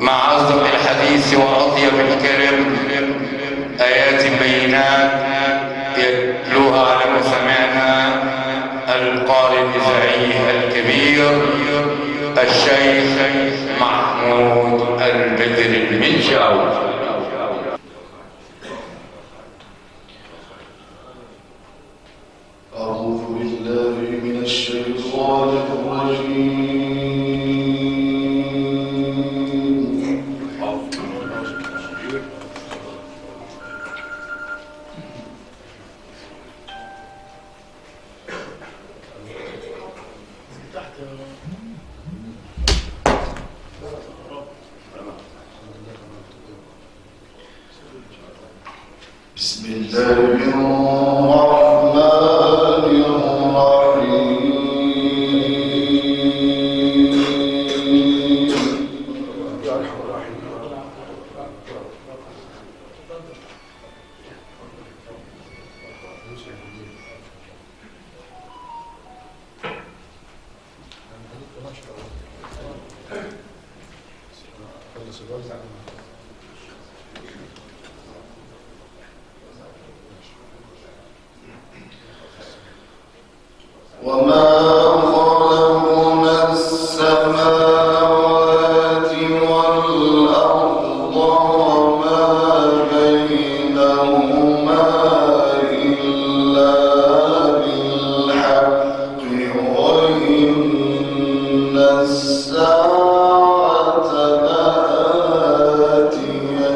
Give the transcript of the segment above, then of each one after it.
مع أصدق الحديث وأطيب الكلم آيات بينات يتلوها على مسامعنا القارئ الإذاعي الكبير الشيخ محمود البدر المنشاوي. أعوذ بالله من الشيطان الرجيم. بسم الله الرحمن وما خلقنا السماوات والأرض وما بينهما إلا بالحق وإن الساعة لآتية.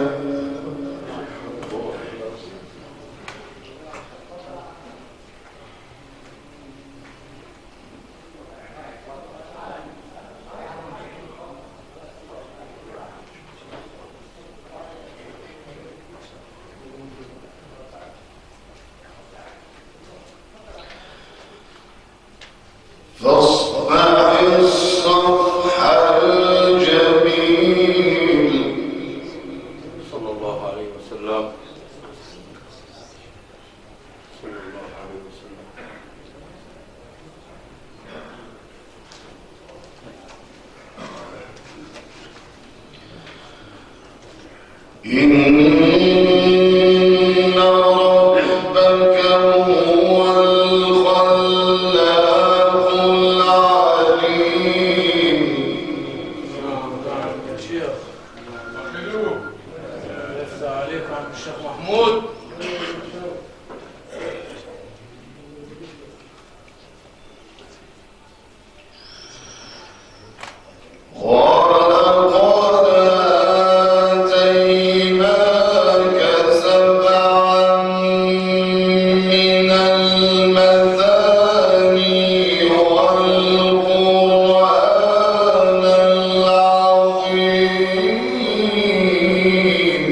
فاصفح الصفح الجميل. صلى الله عليه وسلم. صلى الله عليه وسلم. إن ربك هو الخلاق العليم. لسه عليك عم الشيخ محمود. ولقد آتيناك سبعا من المثاني والقرآن العظيم.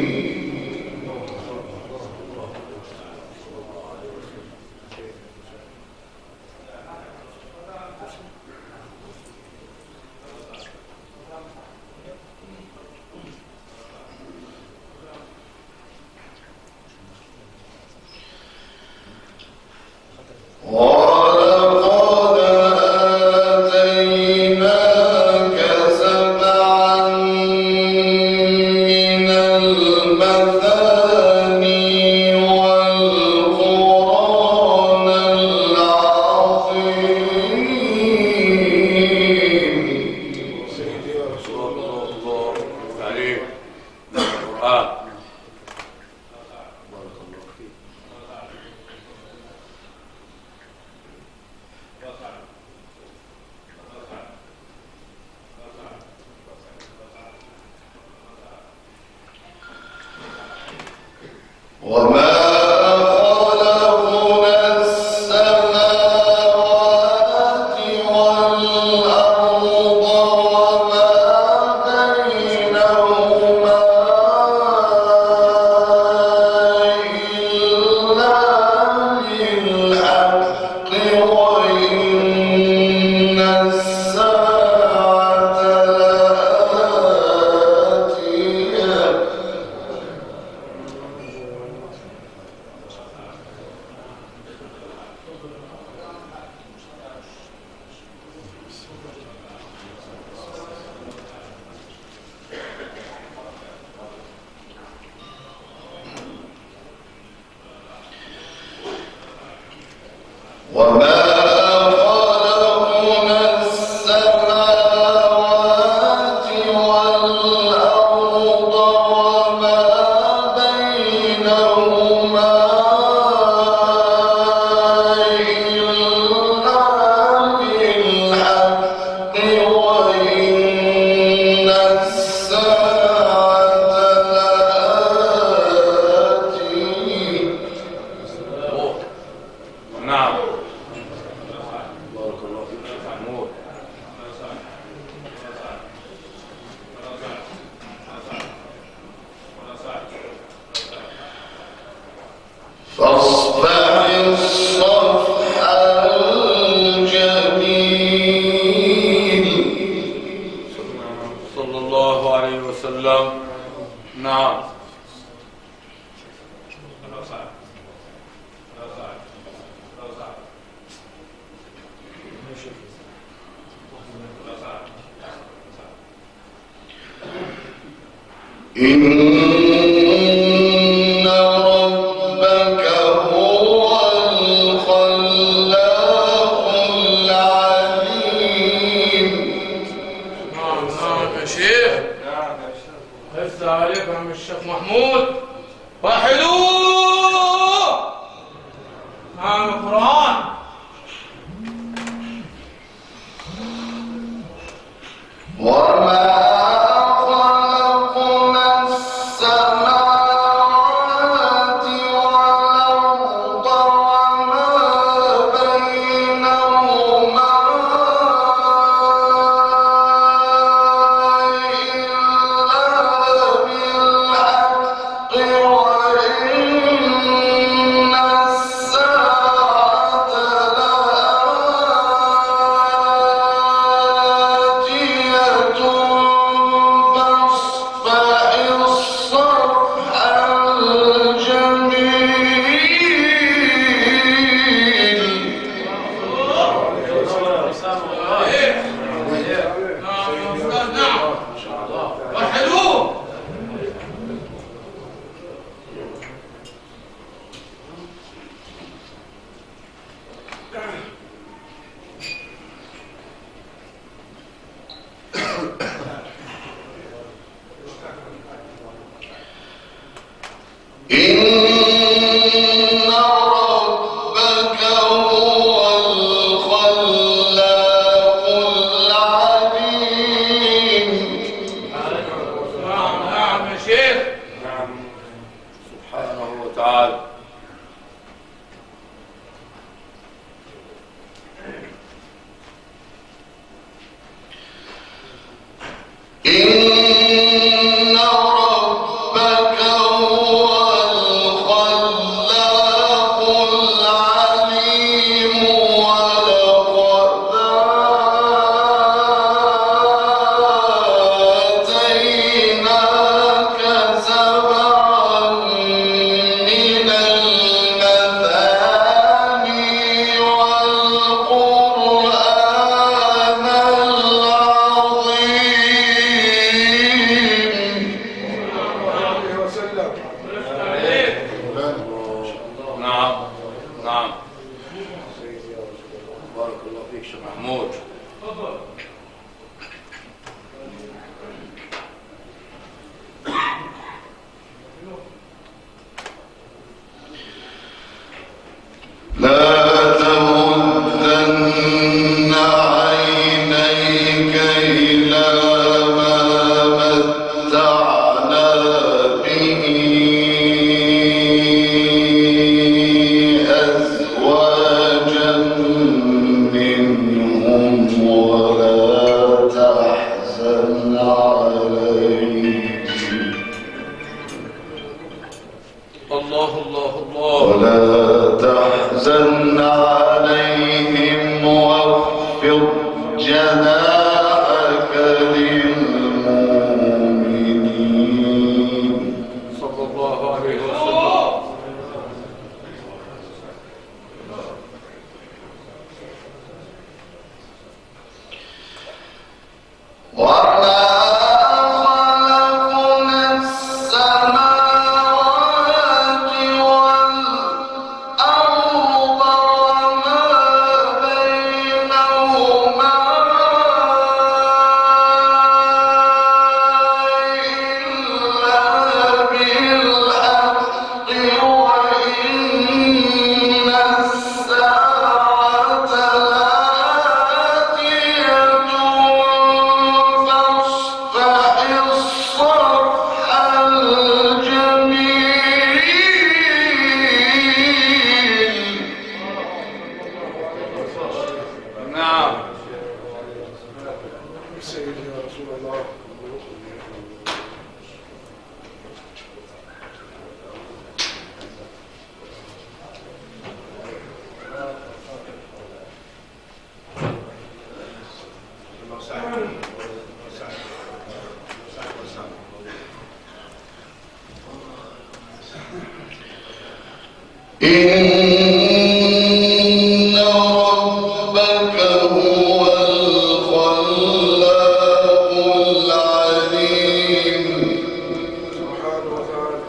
ولقد آتيناك سبعا من المثاني والقرآن العظيم. سيدي يا رسول الله عليك القرآن. بارك الله فيك. وما خلقنا السماوات والأرض وما بينهما إلا بالحق وإن الساعة لآتية. وما إن ربك هو الخلاق العليم سبحانه وتعالى.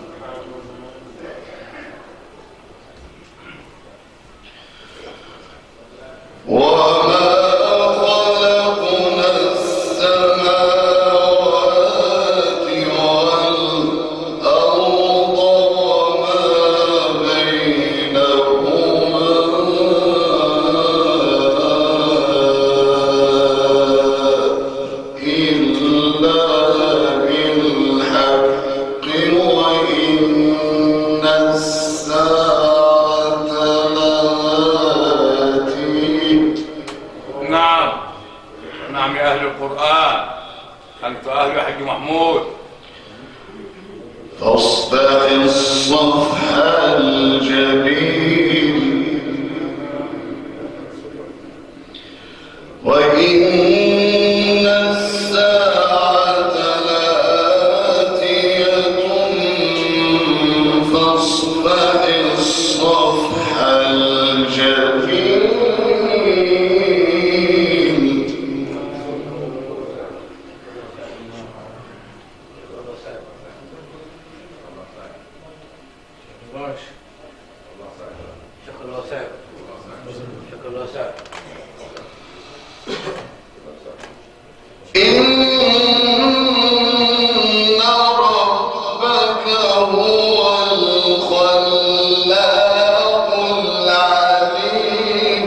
وما خلقنا السماوات والأرض وما بينهما إلا بالحق وإن الساعة لآتية. نعم نعم يا أهل القرآن، أنت أهل يا حاج محمود. فاصفح الصفح الجميل وإن الساعة لآتية فاصفح الصفح الجميل. شكرا الله سعد، شكرا الله سعد. إن ربك هو الخلاق العليم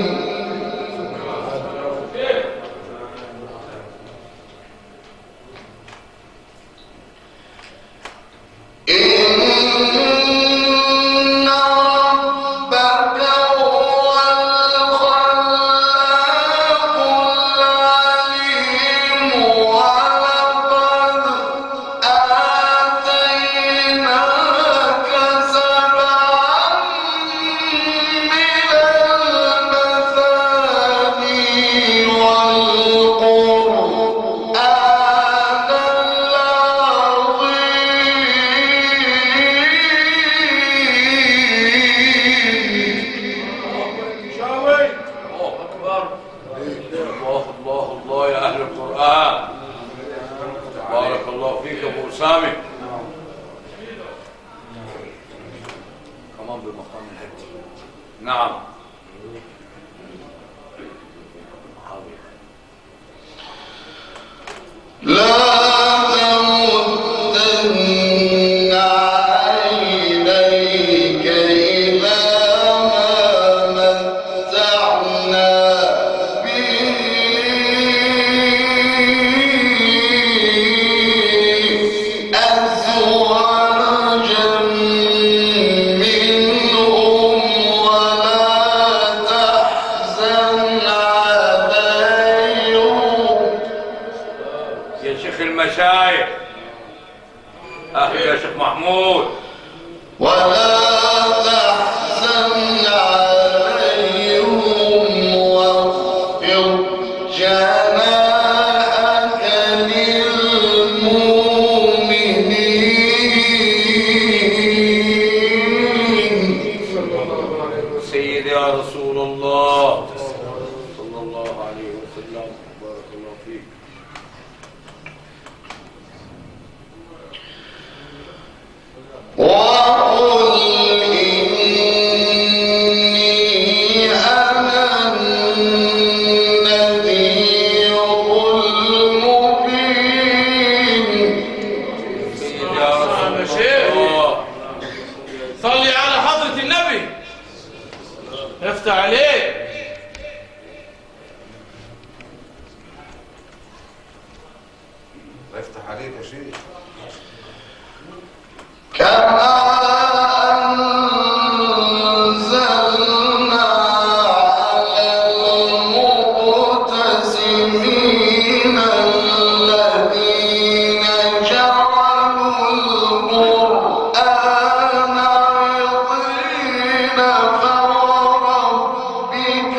إن ربك هو الخلاق العليم ولقد آتيناك سبعا من المثاني والقرآن العظيم. شاوي. الله أكبر. الله الله الله يا أهل القرآن، بارك الله فيك أبو أسامة. كمان بمقام الحج. نعم. لا تمدن عينيك إلى ما متعنا به أزواجا منهم ولا تحزن عليهم. يا شيخ المشايخ، أهل يا شيخ محمود. ولا تحزن عليهم واخفض جناحك للمؤمنين. سيدي يا رسول الله صلى الله عليه وسلم، بارك الله فيك. وقل إني أنا النذير المبين. سيدي يا رسول يا شيخ. الله. صلي على حضرة النبي، افتح عليه. الله يفتح عليك يا شيخ. كما أنزلنا على المقتسمين الذين جعلوا القرآن عضين فوربك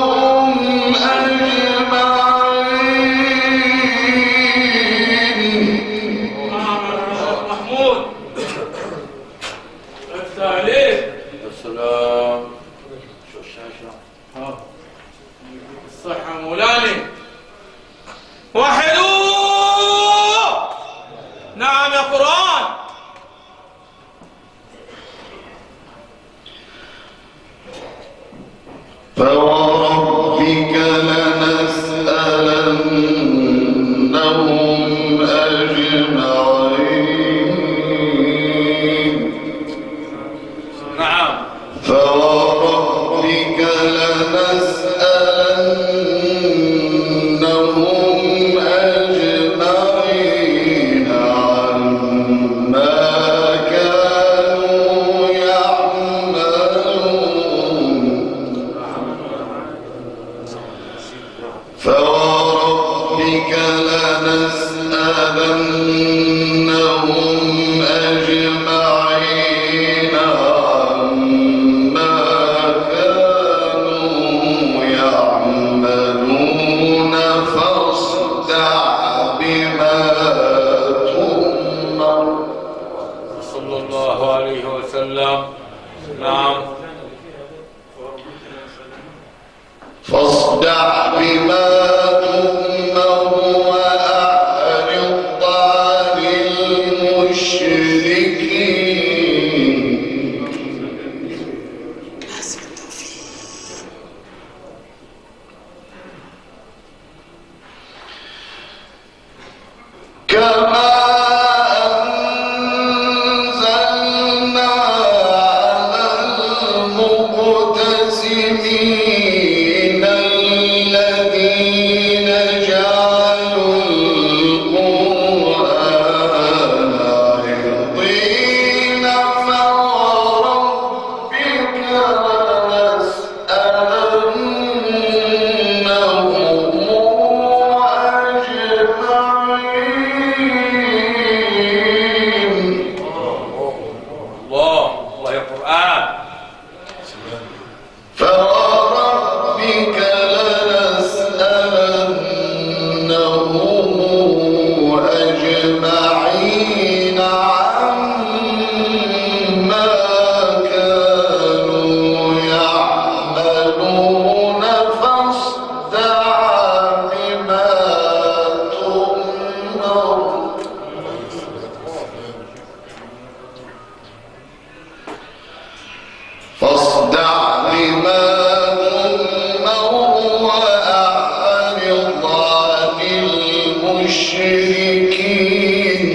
لنسألنهم أجمعين. وحدوه. نعم يا قرآن. فوربك لنسألنهم أجمعين. نعم. فوربك لنسألنهم أجمعين عما كانوا يعملون. فوربك لنسألنهم أجمعين عما كانوا يعملون. فاصدع بما تؤمر. صلى الله عليه وسلم. نعم. فاصدع بما تؤمر وأعرض عن المشركين. كما أنزلنا على المقتسمين الذين جعلوا القرآن عضين. فوربك لنسألنهم أجمعين. الله يا قرآن. فوربك لنسألنهم أجمعين عما كانوا يعملون. فاصدع بما تؤمر. فاصدع بما تؤمر وأعرض عن المشركين.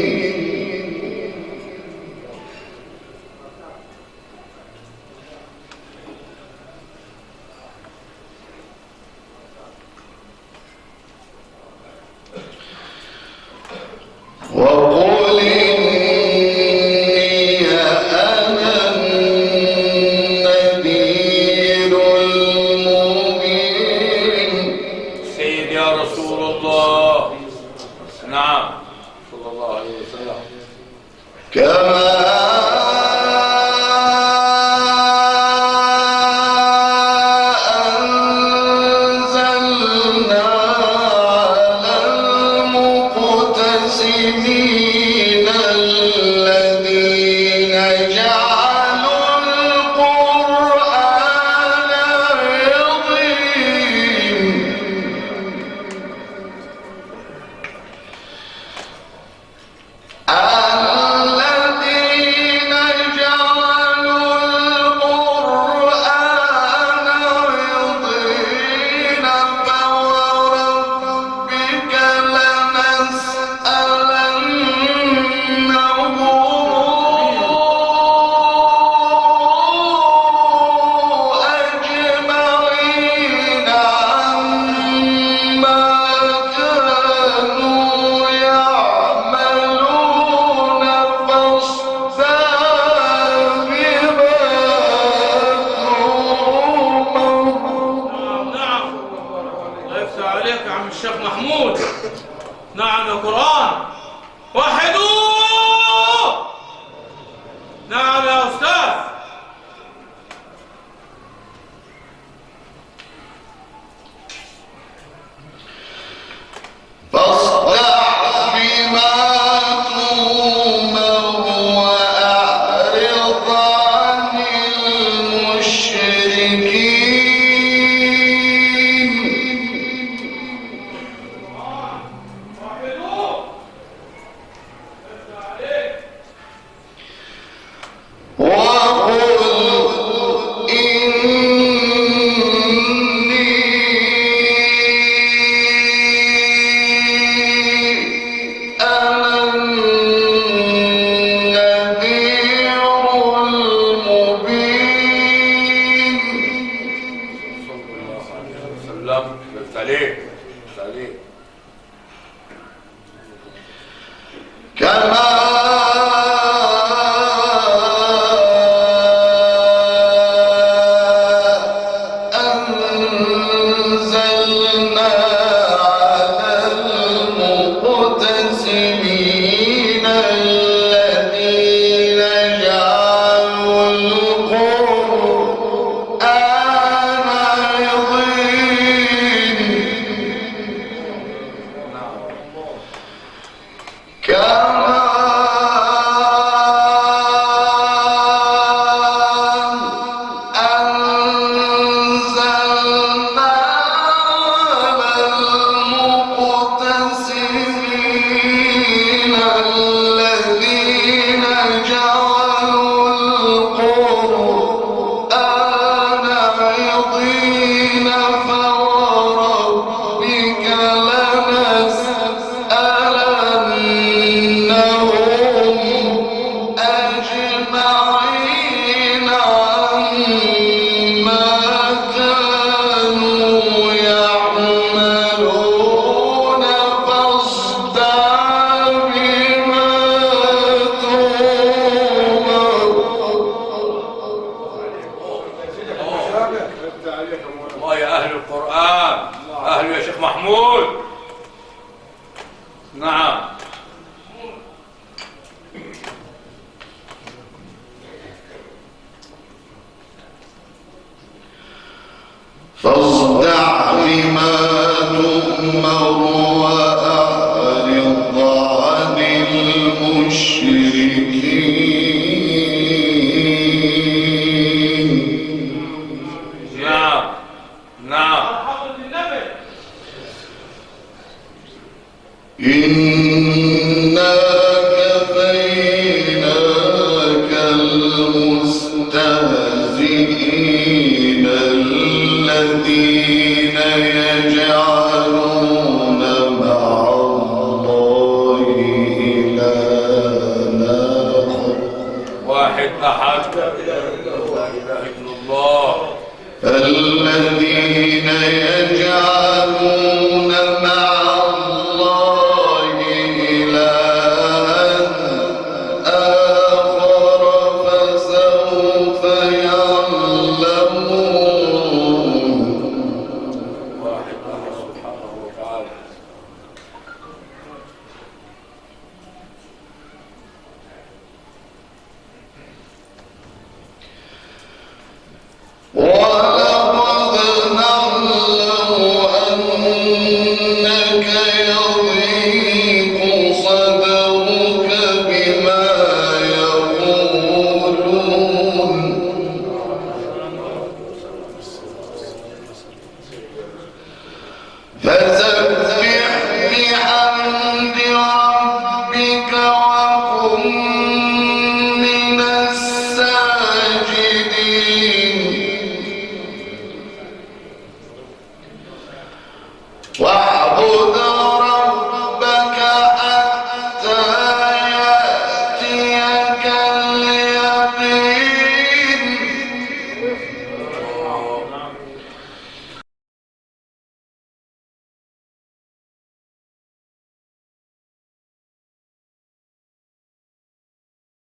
وقل إني أنا النذير المبين. سيد يا رسول الله. نعم. صلى الله عليه وسلم. كما أنزلنا على المقتسمين الذين جعلوا القرآن عضين. الذين جعلوا القرآن عضين. فوربك لنسألنهم أجمعين عما كانوا يعملون. فاصدع بما تؤمر. نعم. الله يفتح عليك يا عم الشيخ محمود. نعم يا قرآن. وحدوه. نعم يا أستاذ. فاصدع بما تؤمر وأعرض عن المشركين. نعم. فاصدع بما تؤمر وأعرض عن المشركين. نعم. نعم. حضرة النبي. إن